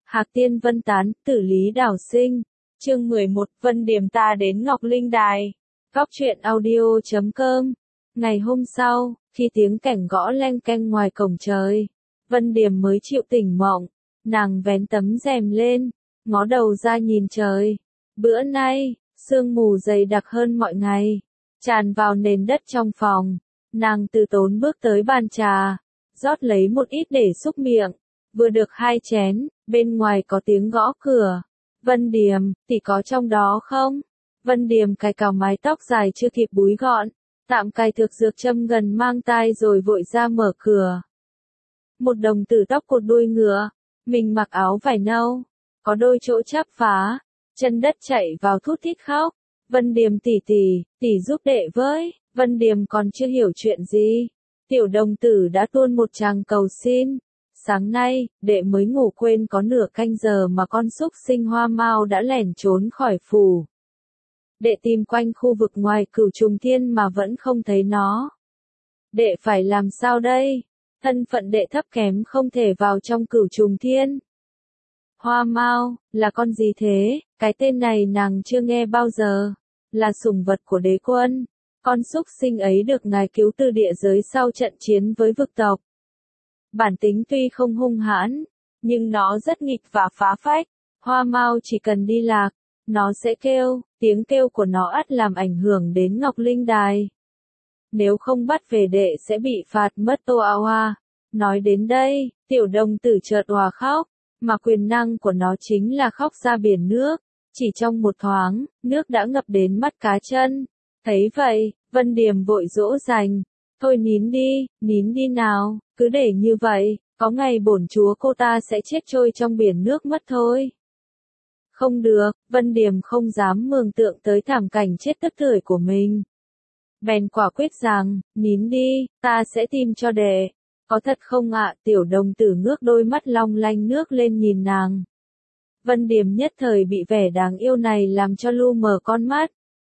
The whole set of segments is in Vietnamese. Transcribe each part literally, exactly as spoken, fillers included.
Hạc Tiên Vân Tán, Tử Lý Đảo Sinh. Chương mười một, Vân Điềm ta đến Ngọc Linh Đài. Góc truyện audio chấm com. Ngày hôm sau, khi tiếng cảnh gõ leng keng ngoài cổng trời, Vân Điềm mới chịu tỉnh mộng. Nàng vén tấm rèm lên, ngó đầu ra nhìn trời. Bữa nay, sương mù dày đặc hơn mọi ngày, tràn vào nền đất trong phòng. Nàng từ tốn bước tới bàn trà, rót lấy một ít để xúc miệng. Vừa được hai chén, bên ngoài có tiếng gõ cửa. Vân Điềm, tỷ có trong đó không? Vân Điềm cài cào mái tóc dài chưa kịp búi gọn, tạm cài thực dược châm gần mang tai rồi vội ra mở cửa. Một đồng tử tóc cột đuôi ngựa, mình mặc áo vải nâu, có đôi chỗ chắp phá, chân đất chạy vào thút thít khóc. Vân Điềm tỷ tỷ, tỷ giúp đệ với. Vân Điềm còn chưa hiểu chuyện gì, tiểu đồng tử đã tuôn một tràng cầu xin. Sáng nay, đệ mới ngủ quên có nửa canh giờ mà con súc sinh Hoa Mao đã lẻn trốn khỏi phủ. Đệ tìm quanh khu vực ngoài Cửu Trùng Thiên mà vẫn không thấy nó. Đệ phải làm sao đây? Thân phận đệ thấp kém không thể vào trong Cửu Trùng Thiên. Hoa Mao, là con gì thế? Cái tên này nàng chưa nghe bao giờ. Là sủng vật của đế quân. Con súc sinh ấy được ngài cứu từ địa giới sau trận chiến với vực tộc. Bản tính tuy không hung hãn, nhưng nó rất nghịch và phá phách. Hoa Mao chỉ cần đi lạc, nó sẽ kêu, tiếng kêu của nó ắt làm ảnh hưởng đến Ngọc Linh Đài. Nếu không bắt về đệ sẽ bị phạt mất tô áo hoa. Nói đến đây, tiểu đồng tử chợt òa khóc, mà quyền năng của nó chính là khóc ra biển nước. Chỉ trong một thoáng, nước đã ngập đến mắt cá chân. Thấy vậy, Vân Điềm vội dỗ dành. Thôi nín đi, nín đi nào, cứ để như vậy, có ngày bổn chúa cô ta sẽ chết trôi trong biển nước mất thôi. Không được, Vân Điềm không dám mường tượng tới thảm cảnh chết tức tưởi của mình. Bèn quả quyết rằng, nín đi, ta sẽ tìm cho đệ. Có thật không ạ? Tiểu đồng tử ngước đôi mắt long lanh nước lên nhìn nàng. Vân Điềm nhất thời bị vẻ đáng yêu này làm cho lu mờ con mắt.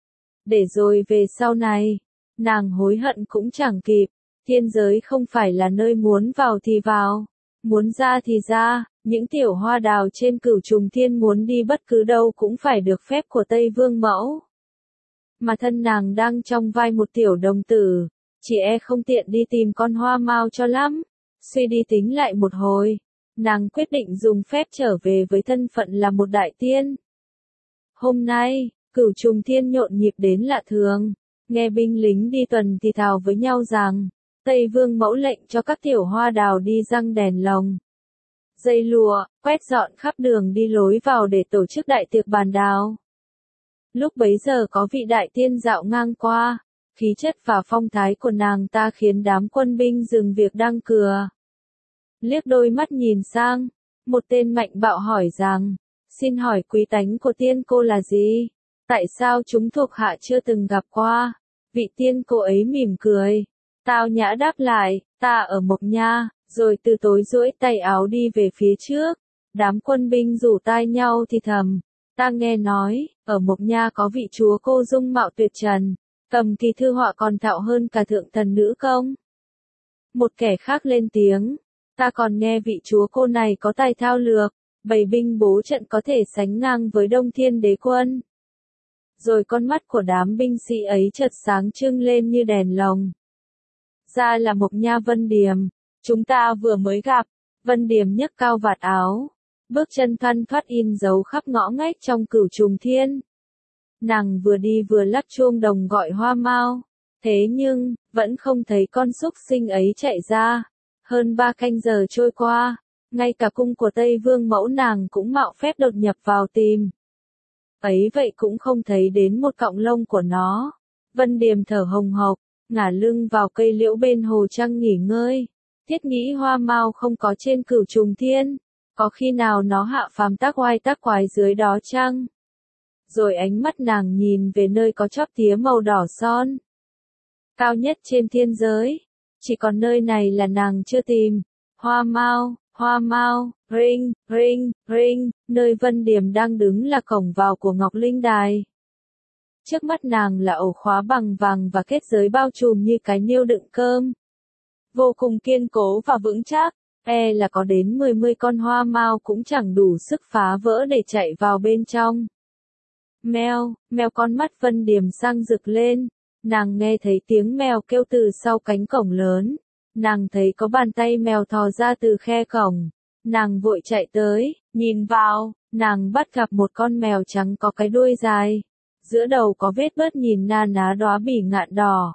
Để rồi về sau này, nàng hối hận cũng chẳng kịp. Thiên giới không phải là nơi muốn vào thì vào, muốn ra thì ra. Những tiểu hoa đào trên Cửu Trùng Thiên muốn đi bất cứ đâu cũng phải được phép của Tây Vương Mẫu. Mà thân nàng đang trong vai một tiểu đồng tử, chỉ e không tiện đi tìm con Hoa Mao cho lắm. Suy đi tính lại một hồi, nàng quyết định dùng phép trở về với thân phận là một đại tiên. Hôm nay, Cửu Trùng Thiên nhộn nhịp đến lạ thường, nghe binh lính đi tuần thì thào với nhau rằng, Tây Vương Mẫu lệnh cho các tiểu hoa đào đi răng đèn lồng, dây lụa, quét dọn khắp đường đi lối vào để tổ chức đại tiệc bàn đào. Lúc bấy giờ có vị đại tiên dạo ngang qua, khí chất và phong thái của nàng ta khiến đám quân binh dừng việc đang cừa. Liếc đôi mắt nhìn sang, một tên mạnh bạo hỏi rằng, xin hỏi quý tánh của tiên cô là gì? Tại sao chúng thuộc hạ chưa từng gặp qua? Vị tiên cô ấy mỉm cười, tao nhã đáp lại, ta ở Mộc Nha, rồi từ tối duỗi tay áo đi về phía trước. Đám quân binh rủ tai nhau thì thầm, ta nghe nói, ở Mộc Nha có vị chúa cô dung mạo tuyệt trần, cầm kỳ thư họa còn thạo hơn cả thượng thần nữ công. Một kẻ khác lên tiếng, ta còn nghe vị chúa cô này có tài thao lược, bày binh bố trận có thể sánh ngang với Đông Thiên Đế Quân. Rồi con mắt của đám binh sĩ ấy chợt sáng trưng lên như đèn lồng. Ra là Mộc Nha Vân Điềm, chúng ta vừa mới gặp. Vân Điềm nhấc cao vạt áo, bước chân thoăn thoắt in dấu khắp ngõ ngách trong Cửu Trùng Thiên. Nàng vừa đi vừa lắc chuông đồng gọi Hoa Mao, thế nhưng, vẫn không thấy con súc sinh ấy chạy ra. Hơn ba canh giờ trôi qua, ngay cả cung của Tây Vương Mẫu nàng cũng mạo phép đột nhập vào tìm. Ấy vậy cũng không thấy đến một cọng lông của nó. Vân Điềm thở hồng hộc, ngả lưng vào cây liễu bên hồ trăng nghỉ ngơi. Thiết nghĩ Hoa Mao không có trên Cửu Trùng Thiên, có khi nào nó hạ phàm tác oai tác quái dưới đó chăng? Rồi ánh mắt nàng nhìn về nơi có chóp tía màu đỏ son, cao nhất trên thiên giới. Chỉ còn nơi này là nàng chưa tìm. Hoa Mao, Hoa Mao, ring, ring, ring, nơi Vân Điềm đang đứng là cổng vào của Ngọc Linh Đài. Trước mắt nàng là ổ khóa bằng vàng và kết giới bao trùm như cái niêu đựng cơm. Vô cùng kiên cố và vững chắc, e là có đến mười mươi con hoa mao cũng chẳng đủ sức phá vỡ để chạy vào bên trong. Meo, meo, con mắt Vân Điềm sang rực lên, nàng nghe thấy tiếng mèo kêu từ sau cánh cổng lớn, nàng thấy có bàn tay mèo thò ra từ khe cổng, nàng vội chạy tới, nhìn vào, nàng bắt gặp một con mèo trắng có cái đuôi dài, giữa đầu có vết bớt nhìn na ná đóa bỉ ngạn đỏ.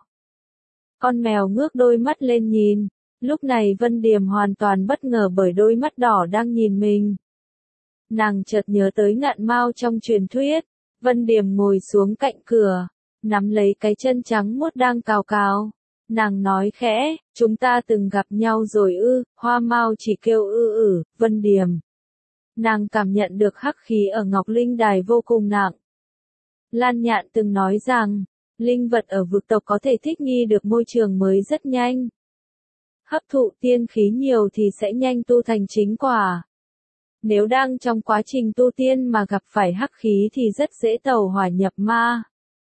Con mèo ngước đôi mắt lên nhìn, lúc này Vân Điềm hoàn toàn bất ngờ bởi đôi mắt đỏ đang nhìn mình. Nàng chợt nhớ tới ngạn mao trong truyền thuyết, Vân Điềm ngồi xuống cạnh cửa, nắm lấy cái chân trắng muốt đang cào cào. Nàng nói khẽ, chúng ta từng gặp nhau rồi ư, hoa mao chỉ kêu ư ử, Vân Điềm. Nàng cảm nhận được hắc khí ở Ngọc Linh Đài vô cùng nặng. Lan Nhạn từng nói rằng, linh vật ở vực tộc có thể thích nghi được môi trường mới rất nhanh. Hấp thụ tiên khí nhiều thì sẽ nhanh tu thành chính quả. Nếu đang trong quá trình tu tiên mà gặp phải hắc khí thì rất dễ tẩu hỏa nhập ma.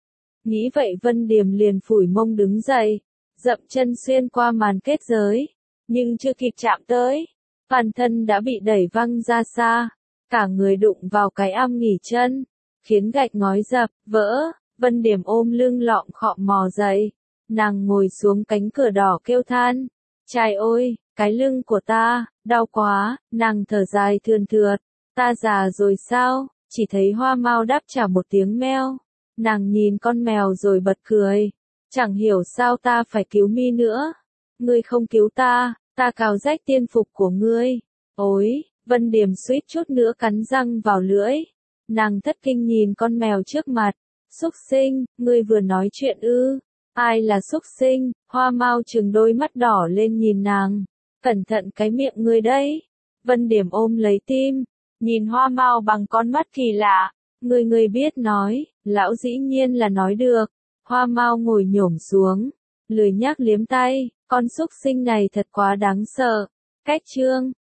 Nghĩ vậy Vân Điềm liền phủi mông đứng dậy, dậm chân xuyên qua màn kết giới, nhưng chưa kịp chạm tới, toàn thân đã bị đẩy văng ra xa, cả người đụng vào cái am nghỉ chân, khiến gạch ngói dập, vỡ. Vân Điềm ôm lưng lọng khọm mò dậy, nàng ngồi xuống cánh cửa đỏ kêu than, trai ôi, cái lưng của ta, đau quá, nàng thở dài thườn thượt, ta già rồi sao, chỉ thấy hoa mao đáp trả một tiếng meo, nàng nhìn con mèo rồi bật cười, chẳng hiểu sao ta phải cứu mi nữa, ngươi không cứu ta, ta cào rách tiên phục của ngươi, ôi, Vân Điềm suýt chút nữa cắn răng vào lưỡi, nàng thất kinh nhìn con mèo trước mặt, xúc sinh, ngươi vừa nói chuyện ư, ai là xúc sinh, hoa mao trừng đôi mắt đỏ lên nhìn nàng, cẩn thận cái miệng ngươi đấy, Vân Điềm ôm lấy tim, nhìn hoa mao bằng con mắt kỳ lạ, ngươi ngươi biết nói, lão dĩ nhiên là nói được, hoa mao ngồi nhổm xuống, lười nhác liếm tay, con xúc sinh này thật quá đáng sợ, cách chương.